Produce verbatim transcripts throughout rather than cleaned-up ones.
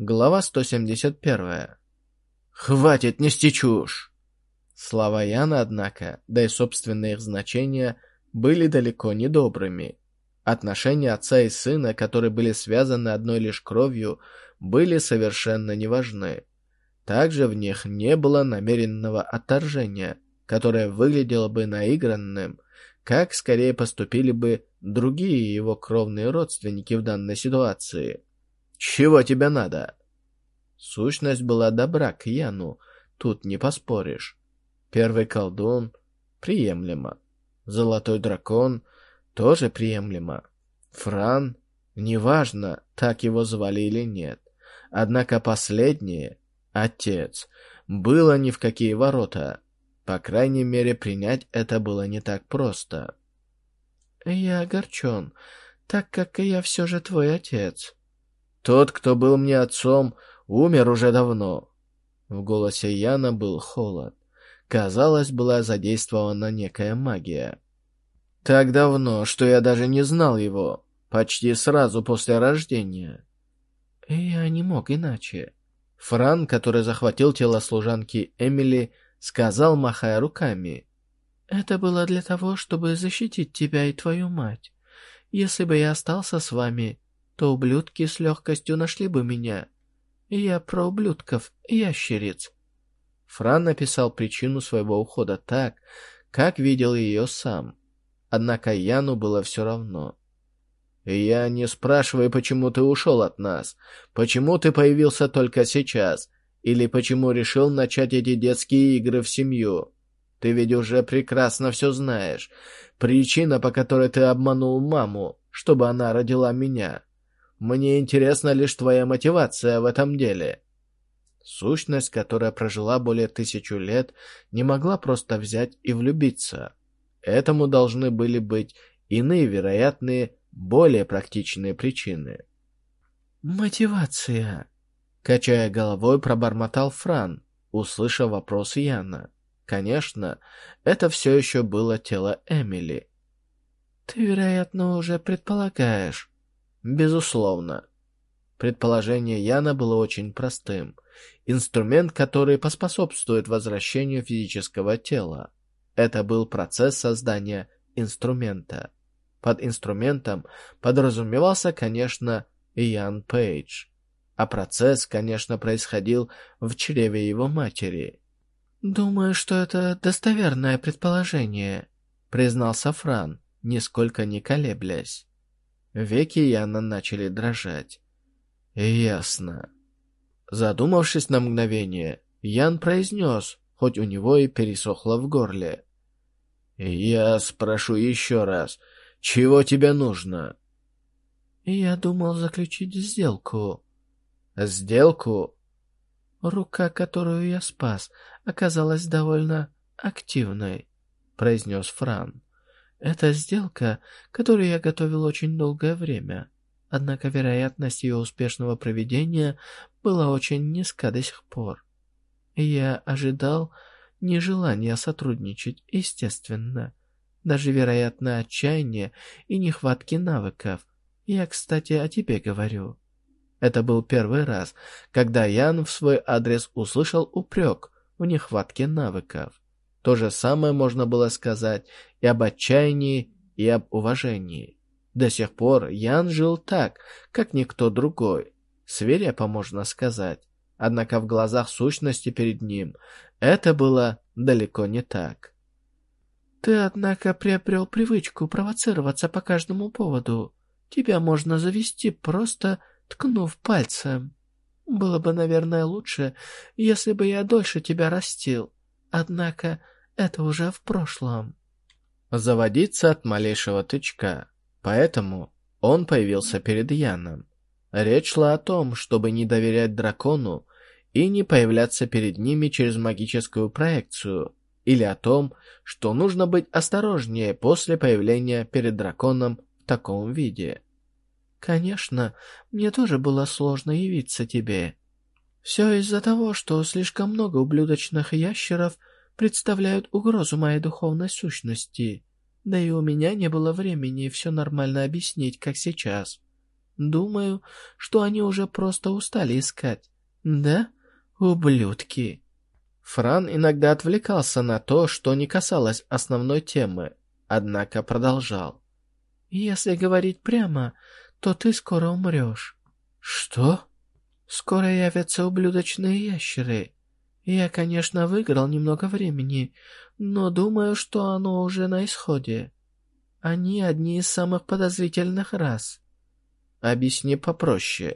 Глава сто семьдесят первая. «Хватит нести чушь!» Слова Яна, однако, да и собственные их значения, были далеко не добрыми. Отношения отца и сына, которые были связаны одной лишь кровью, были совершенно неважны. Также в них не было намеренного отторжения, которое выглядело бы наигранным, как скорее поступили бы другие его кровные родственники в данной ситуации. «Чего тебе надо?» Сущность была добра к Яну, тут не поспоришь. Первый колдун — приемлемо. Золотой дракон — тоже приемлемо. Фран — неважно, так его звали или нет. Однако последнее, отец, было ни в какие ворота. По крайней мере, принять это было не так просто. «Я огорчен, так как я все же твой отец». «Тот, кто был мне отцом, умер уже давно». В голосе Яна был холод. Казалось, была задействована некая магия. «Так давно, что я даже не знал его. Почти сразу после рождения». «Я не мог иначе». Фран, который захватил тело служанки Эмили, сказал, махая руками. «Это было для того, чтобы защитить тебя и твою мать. Если бы я остался с вами, то ублюдки с легкостью нашли бы меня. Я про ублюдков, ящериц». Фран написал причину своего ухода так, как видел ее сам. Однако Яну было все равно. «Я не спрашиваю, почему ты ушел от нас, почему ты появился только сейчас, или почему решил начать эти детские игры в семью. Ты ведь уже прекрасно все знаешь. Причина, по которой ты обманул маму, чтобы она родила меня. Мне интересна лишь твоя мотивация в этом деле». Сущность, которая прожила более тысячу лет, не могла просто взять и влюбиться. Этому должны были быть иные вероятные, более практичные причины. «Мотивация», — качая головой, пробормотал Фран, услышав вопрос Яна. Конечно, это все еще было тело Эмили. «Ты, вероятно, уже предполагаешь». «Безусловно». Предположение Яна было очень простым. Инструмент, который поспособствует возвращению физического тела. Это был процесс создания инструмента. Под инструментом подразумевался, конечно, Ян Пейдж. А процесс, конечно, происходил в чреве его матери. «Думаю, что это достоверное предположение», — признался Фран, нисколько не колеблясь. Веки Яна начали дрожать. «Ясно». Задумавшись на мгновение, Ян произнес, хоть у него и пересохло в горле. «Я спрошу еще раз, чего тебе нужно?» «Я думал заключить сделку». «Сделку?» «Рука, которую я спас, оказалась довольно активной», — произнес Фран. «Это сделка, которую я готовил очень долгое время. Однако вероятность ее успешного проведения была очень низка до сих пор. Я ожидал нежелания сотрудничать, естественно. Даже вероятно отчаяние и нехватки навыков. Я, кстати, о тебе говорю». Это был первый раз, когда Ян в свой адрес услышал упрек в нехватке навыков. То же самое можно было сказать и об отчаянии, и об уважении. До сих пор Ян жил так, как никто другой. Свирепо, можно сказать. Однако в глазах сущности перед ним это было далеко не так. «Ты, однако, приобрел привычку провоцироваться по каждому поводу. Тебя можно завести, просто ткнув пальцем. Было бы, наверное, лучше, если бы я дольше тебя растил. Однако это уже в прошлом». Заводиться от малейшего тычка. Поэтому он появился перед Яном. Речь шла о том, чтобы не доверять дракону и не появляться перед ними через магическую проекцию, или о том, что нужно быть осторожнее после появления перед драконом в таком виде. «Конечно, мне тоже было сложно явиться тебе. Все из-за того, что слишком много ублюдочных ящеров представляют угрозу моей духовной сущности. Да и у меня не было времени все нормально объяснить, как сейчас. Думаю, что они уже просто устали искать. Да? Ублюдки. Фран иногда отвлекался на то, что не касалось основной темы, однако продолжал. Если говорить прямо, то ты скоро умрешь. Что? Скоро явятся ублюдочные ящеры. Я, конечно, выиграл немного времени, но думаю, что оно уже на исходе. Они одни из самых подозрительных рас. Объясни попроще.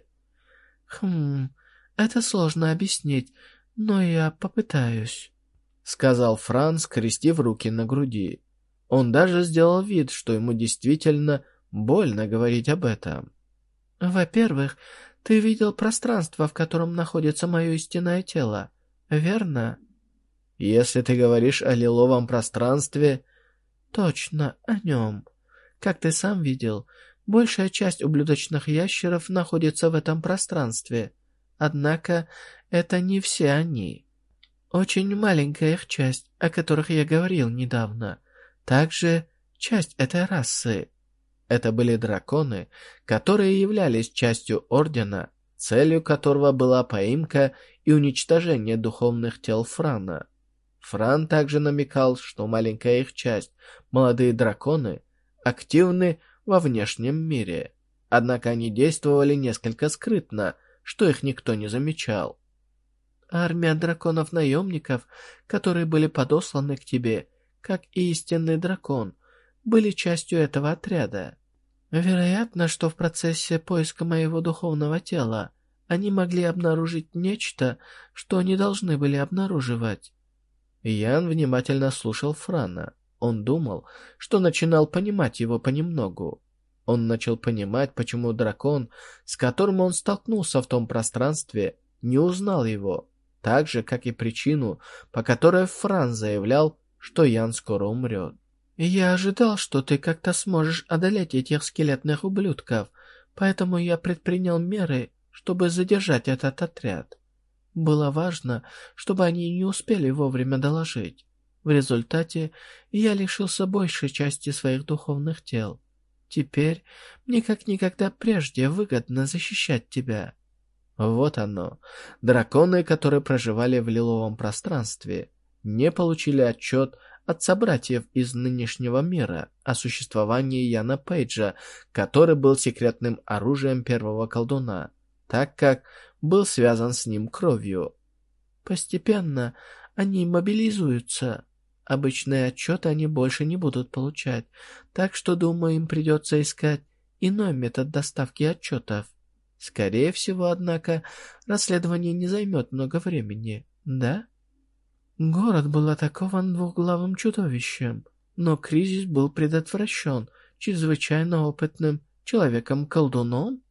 Хм, это сложно объяснить, но я попытаюсь, сказал Фран, скрестив руки на груди. Он даже сделал вид, что ему действительно больно говорить об этом. Во-первых, ты видел пространство, в котором находится мое истинное тело, верно? Если ты говоришь о лиловом пространстве... Точно, о нем. Как ты сам видел, большая часть ублюдочных ящеров находится в этом пространстве. Однако, это не все они. Очень маленькая их часть, о которых я говорил недавно. Также часть этой расы. Это были драконы, которые являлись частью Ордена, целью которого была поимка и уничтожение духовных тел Франа. Фран также намекал, что маленькая их часть, молодые драконы, активны во внешнем мире. Однако они действовали несколько скрытно, что их никто не замечал. Армия драконов-наемников, которые были подосланы к тебе, как и истинный дракон, были частью этого отряда. Вероятно, что в процессе поиска моего духовного тела они могли обнаружить нечто, что не должны были обнаруживать. Ян внимательно слушал Франа. Он думал, что начинал понимать его понемногу. Он начал понимать, почему дракон, с которым он столкнулся в том пространстве, не узнал его, так же, как и причину, по которой Фран заявлял, что Ян скоро умрет. «Я ожидал, что ты как-то сможешь одолеть этих скелетных ублюдков, поэтому я предпринял меры, чтобы задержать этот отряд. Было важно, чтобы они не успели вовремя доложить. В результате я лишился большей части своих духовных тел. Теперь мне как никогда прежде выгодно защищать тебя». Вот оно. Драконы, которые проживали в лиловом пространстве, не получили отчет от собратьев из нынешнего мира о существовании Яна Пейджа, который был секретным оружием первого колдуна, так как был связан с ним кровью. Постепенно они мобилизуются. Обычные отчеты они больше не будут получать, так что, думаю, им придется искать иной метод доставки отчетов. Скорее всего, однако, расследование не займет много времени, да? Город был атакован двухглавым чудовищем, но кризис был предотвращен чрезвычайно опытным человеком-колдуном.